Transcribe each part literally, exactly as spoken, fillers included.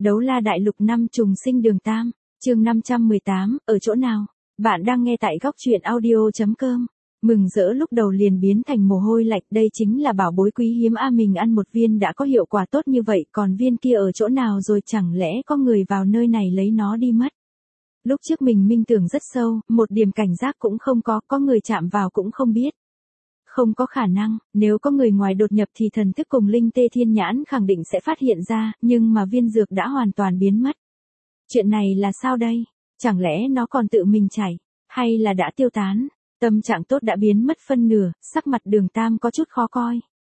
Đấu la đại lục năm trùng sinh đường Tam, chương năm trăm mười tám, ở chỗ nào? Bạn đang nghe tại góc truyện audio.com. Mừng rỡ lúc đầu liền biến thành mồ hôi lạnh, đây chính là bảo bối quý hiếm a, mình ăn một viên đã có hiệu quả tốt như vậy, còn viên kia ở chỗ nào rồi, chẳng lẽ có người vào nơi này lấy nó đi mất? Lúc trước mình minh tưởng rất sâu, một điểm cảnh giác cũng không có, có người chạm vào cũng không biết. Không có khả năng, nếu có người ngoài đột nhập thì thần thức cùng linh tê thiên nhãn khẳng định sẽ phát hiện ra, nhưng mà viên dược đã hoàn toàn biến mất. Chuyện này là sao đây? Chẳng lẽ nó còn tự mình chảy, hay là đã tiêu tán? Tâm trạng tốt đã biến mất phân nửa, sắc mặt đường Tam có chút khó coi.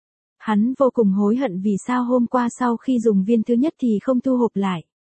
Hắn vô cùng hối hận vì sao hôm qua sau khi dùng viên thứ nhất thì không thu hộp lại.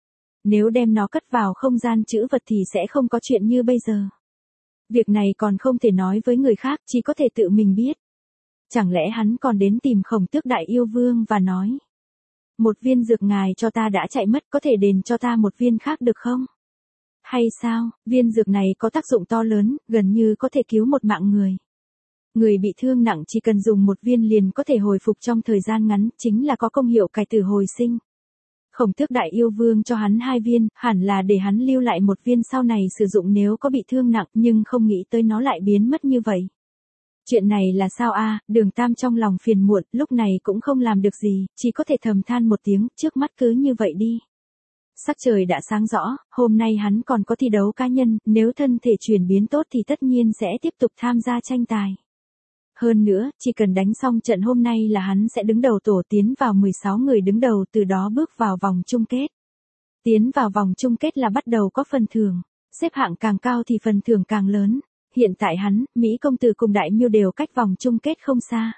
Nếu đem nó cất vào không gian trữ vật thì sẽ không có chuyện như bây giờ. Việc này còn không thể nói với người khác, chỉ có thể tự mình biết. Chẳng lẽ hắn còn đến tìm Khổng Tước Đại Yêu Vương và nói: một viên dược ngài cho ta đã chạy mất, có thể đền cho ta một viên khác được không? Hay sao, viên dược này có tác dụng to lớn, gần như có thể cứu một mạng người. Người bị thương nặng chỉ cần dùng một viên liền có thể hồi phục trong thời gian ngắn, chính là có công hiệu cải tử hồi sinh. Khổng Tước Đại Yêu Vương cho hắn hai viên, hẳn là để hắn lưu lại một viên sau này sử dụng nếu có bị thương nặng, nhưng không nghĩ tới nó lại biến mất như vậy. Chuyện này là sao a? Đường Tam trong lòng phiền muộn, lúc này cũng không làm được gì, chỉ có thể thầm than một tiếng, trước mắt cứ như vậy đi. Sắc trời đã sáng rõ, hôm nay hắn còn có thi đấu cá nhân, nếu thân thể chuyển biến tốt thì tất nhiên sẽ tiếp tục tham gia tranh tài. Hơn nữa, chỉ cần đánh xong trận hôm nay là hắn sẽ đứng đầu tổ, tiến vào mười sáu người đứng đầu, từ đó bước vào vòng chung kết. Tiến vào vòng chung kết là bắt đầu có phần thưởng, xếp hạng càng cao thì phần thưởng càng lớn. Hiện tại hắn, Mỹ Công Tử cùng Đại Miêu đều cách vòng chung kết không xa.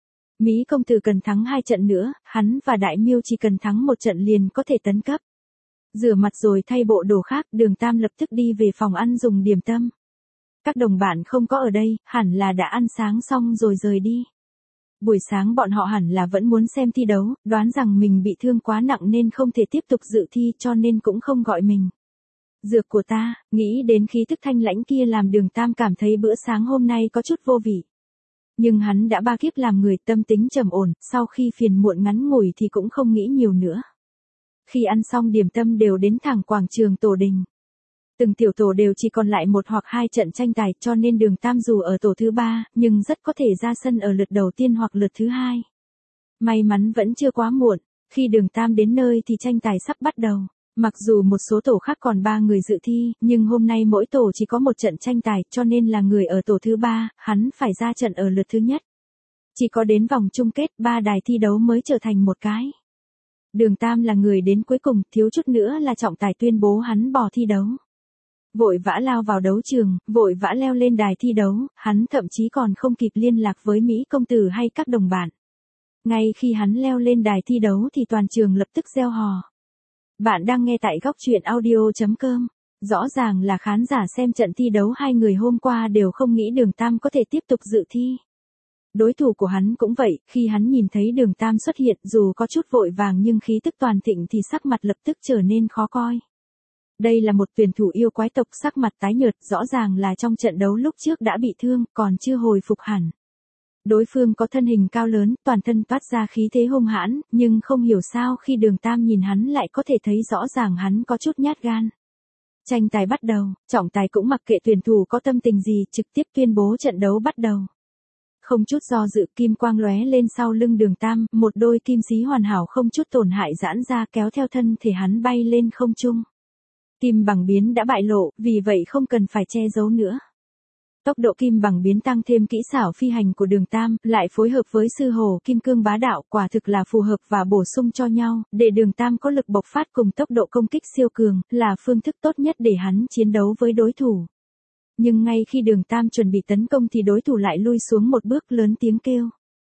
Mỹ Công Tử cần thắng hai trận nữa, hắn và Đại Miêu chỉ cần thắng một trận liền có thể tấn cấp. Rửa mặt rồi thay bộ đồ khác, đường Tam lập tức đi về phòng ăn dùng điểm tâm. Các đồng bạn không có ở đây, hẳn là đã ăn sáng xong rồi rời đi. Buổi sáng bọn họ hẳn là vẫn muốn xem thi đấu, đoán rằng mình bị thương quá nặng nên không thể tiếp tục dự thi cho nên cũng không gọi mình. Dược của ta, nghĩ đến khí thức thanh lãnh kia làm đường Tam cảm thấy bữa sáng hôm nay có chút vô vị. Nhưng hắn đã ba kiếp làm người, tâm tính trầm ổn, sau khi phiền muộn ngắn ngủi thì cũng không nghĩ nhiều nữa. Khi ăn xong điểm tâm đều đến thẳng quảng trường tổ đình. Từng tiểu tổ đều chỉ còn lại một hoặc hai trận tranh tài, cho nên đường Tam dù ở tổ thứ ba, nhưng rất có thể ra sân ở lượt đầu tiên hoặc lượt thứ hai. May mắn vẫn chưa quá muộn, khi đường Tam đến nơi thì tranh tài sắp bắt đầu. Mặc dù một số tổ khác còn ba người dự thi, nhưng hôm nay mỗi tổ chỉ có một trận tranh tài, cho nên là người ở tổ thứ ba, hắn phải ra trận ở lượt thứ nhất. Chỉ có đến vòng chung kết, ba đài thi đấu mới trở thành một cái. Đường Tam là người đến cuối cùng, thiếu chút nữa là trọng tài tuyên bố hắn bỏ thi đấu. Vội vã lao vào đấu trường, vội vã leo lên đài thi đấu, hắn thậm chí còn không kịp liên lạc với Mỹ Công Tử hay các đồng bạn. Ngay khi hắn leo lên đài thi đấu thì toàn trường lập tức reo hò. Bạn đang nghe tại góc truyện audio.com. Rõ ràng là khán giả xem trận thi đấu hai người hôm qua đều không nghĩ đường Tam có thể tiếp tục dự thi. Đối thủ của hắn cũng vậy, khi hắn nhìn thấy đường Tam xuất hiện dù có chút vội vàng nhưng khí tức toàn thịnh thì sắc mặt lập tức trở nên khó coi. Đây là một tuyển thủ yêu quái tộc, sắc mặt tái nhợt, rõ ràng là trong trận đấu lúc trước đã bị thương, còn chưa hồi phục hẳn. Đối phương có thân hình cao lớn, toàn thân toát ra khí thế hung hãn, nhưng không hiểu sao khi đường Tam nhìn hắn lại có thể thấy rõ ràng hắn có chút nhát gan. Tranh tài bắt đầu, trọng tài cũng mặc kệ tuyển thủ có tâm tình gì, trực tiếp tuyên bố trận đấu bắt đầu. Không chút do dự, kim quang lóe lên sau lưng đường Tam, một đôi kim xí hoàn hảo không chút tổn hại giãn ra kéo theo thân thể hắn bay lên không trung. Kim bằng biến đã bại lộ, vì vậy không cần phải che giấu nữa. Tốc độ kim bằng biến tăng thêm kỹ xảo phi hành của đường Tam, lại phối hợp với sư hồ kim cương bá đạo, quả thực là phù hợp và bổ sung cho nhau, để đường Tam có lực bộc phát cùng tốc độ công kích siêu cường, là phương thức tốt nhất để hắn chiến đấu với đối thủ. Nhưng ngay khi đường Tam chuẩn bị tấn công thì đối thủ lại lui xuống một bước, lớn tiếng kêu: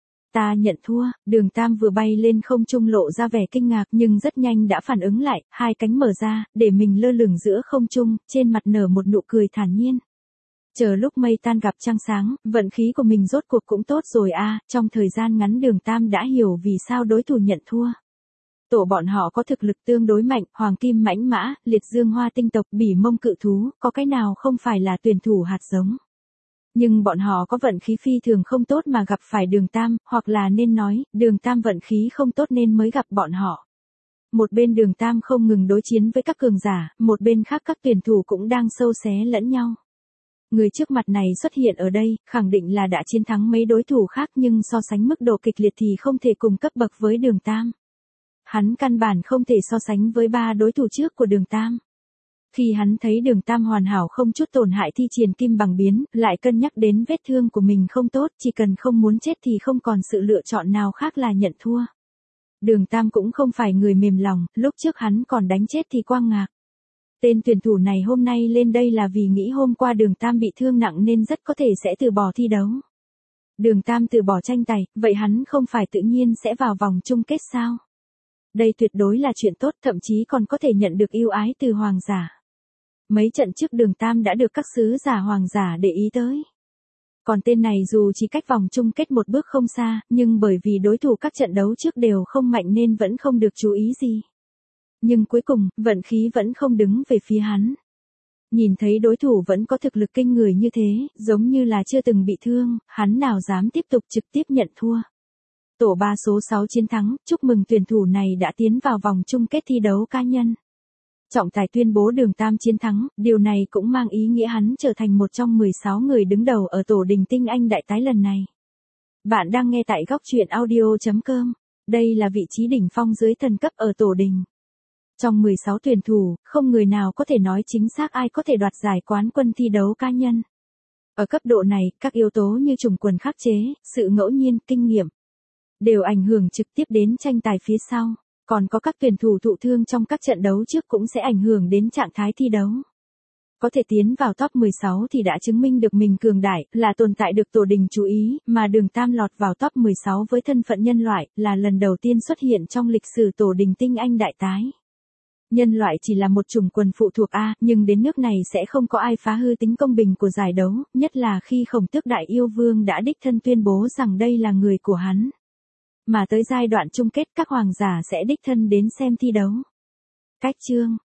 ta nhận thua. Đường Tam vừa bay lên không trung lộ ra vẻ kinh ngạc nhưng rất nhanh đã phản ứng lại, hai cánh mở ra, để mình lơ lửng giữa không trung, trên mặt nở một nụ cười thản nhiên. Chờ lúc mây tan gặp trăng sáng, vận khí của mình rốt cuộc cũng tốt rồi a. Trong thời gian ngắn đường Tam đã hiểu vì sao đối thủ nhận thua. Tổ bọn họ có thực lực tương đối mạnh, hoàng kim mãnh mã, liệt dương hoa tinh tộc, bỉ mông cự thú, có cái nào không phải là tuyển thủ hạt giống. Nhưng bọn họ có vận khí phi thường không tốt mà gặp phải đường Tam, hoặc là nên nói, đường Tam vận khí không tốt nên mới gặp bọn họ. Một bên Đường Tam không ngừng đối chiến với các cường giả, một bên khác các tuyển thủ cũng đang sâu xé lẫn nhau. Người trước mặt này xuất hiện ở đây, khẳng định là đã chiến thắng mấy đối thủ khác nhưng so sánh mức độ kịch liệt thì không thể cùng cấp bậc với Đường Tam. Hắn căn bản không thể so sánh với ba đối thủ trước của Đường Tam. Khi hắn thấy Đường Tam hoàn hảo không chút tổn hại thi triển kim bằng biến, lại cân nhắc đến vết thương của mình không tốt, chỉ cần không muốn chết thì không còn sự lựa chọn nào khác là nhận thua. Đường Tam cũng không phải người mềm lòng, lúc trước hắn còn đánh chết thì quang ngạc. Tên tuyển thủ này hôm nay lên đây là vì nghĩ hôm qua Đường Tam bị thương nặng nên rất có thể sẽ từ bỏ thi đấu. Đường Tam từ bỏ tranh tài, vậy hắn không phải tự nhiên sẽ vào vòng chung kết sao? Đây tuyệt đối là chuyện tốt, thậm chí còn có thể nhận được ưu ái từ hoàng giả. Mấy trận trước Đường Tam đã được các sứ giả hoàng giả để ý tới. Còn tên này dù chỉ cách vòng chung kết một bước không xa, nhưng bởi vì đối thủ các trận đấu trước đều không mạnh nên vẫn không được chú ý gì. Nhưng cuối cùng, vận khí vẫn không đứng về phía hắn. Nhìn thấy đối thủ vẫn có thực lực kinh người như thế, giống như là chưa từng bị thương, hắn nào dám tiếp tục trực tiếp nhận thua. Tổ ba số sáu chiến thắng, chúc mừng tuyển thủ này đã tiến vào vòng chung kết thi đấu cá nhân. Trọng tài tuyên bố Đường Tam chiến thắng, điều này cũng mang ý nghĩa hắn trở thành một trong mười sáu người đứng đầu ở tổ đình tinh anh đại tái lần này. Bạn đang nghe tại góc truyện audio chấm com. Đây là vị trí đỉnh phong dưới thần cấp ở tổ đình. Trong mười sáu tuyển thủ, không người nào có thể nói chính xác ai có thể đoạt giải quán quân thi đấu cá nhân. Ở cấp độ này, các yếu tố như chủng quần khắc chế, sự ngẫu nhiên, kinh nghiệm, đều ảnh hưởng trực tiếp đến tranh tài phía sau. Còn có các tuyển thủ thụ thương trong các trận đấu trước cũng sẽ ảnh hưởng đến trạng thái thi đấu. Có thể tiến vào top mười sáu thì đã chứng minh được mình cường đại, là tồn tại được tổ đình chú ý, mà Đường Tam lọt vào top mười sáu với thân phận nhân loại, là lần đầu tiên xuất hiện trong lịch sử tổ đình tinh anh đại tái. Nhân loại chỉ là một chủng quần phụ thuộc A, nhưng đến nước này sẽ không có ai phá hư tính công bình của giải đấu, nhất là khi Khổng Tước Đại Yêu Vương đã đích thân tuyên bố rằng đây là người của hắn. Mà tới giai đoạn chung kết các hoàng giả sẽ đích thân đến xem thi đấu. Cách chương